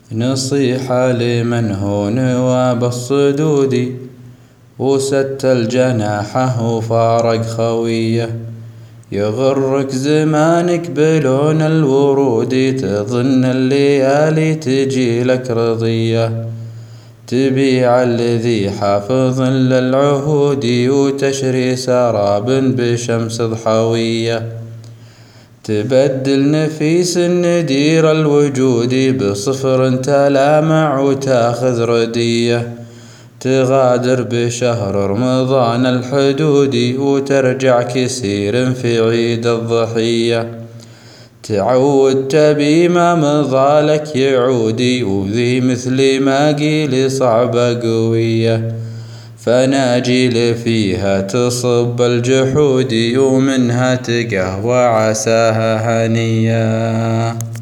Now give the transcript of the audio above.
نصيحة لمن هو نواب الصدود وست الجناحه وفارق خويه، يغرك زمانك بلون الورود، تظن الليالي تجي لك رضية، تبيع الذي حافظ للعهود وتشري سراب بشمس ضحوية، تبدل نفيس ندير الوجود بصفر تلامع وتاخذ ردية، تغادر بشهر رمضان الحدود وترجع كسير في عيد الضحية، تعود تبي ما مضالك يعودي وذي مثل ما قيل صعبة قوية، فناجيل فيها تصب الجحود ومنها تقهوى عساها هنية.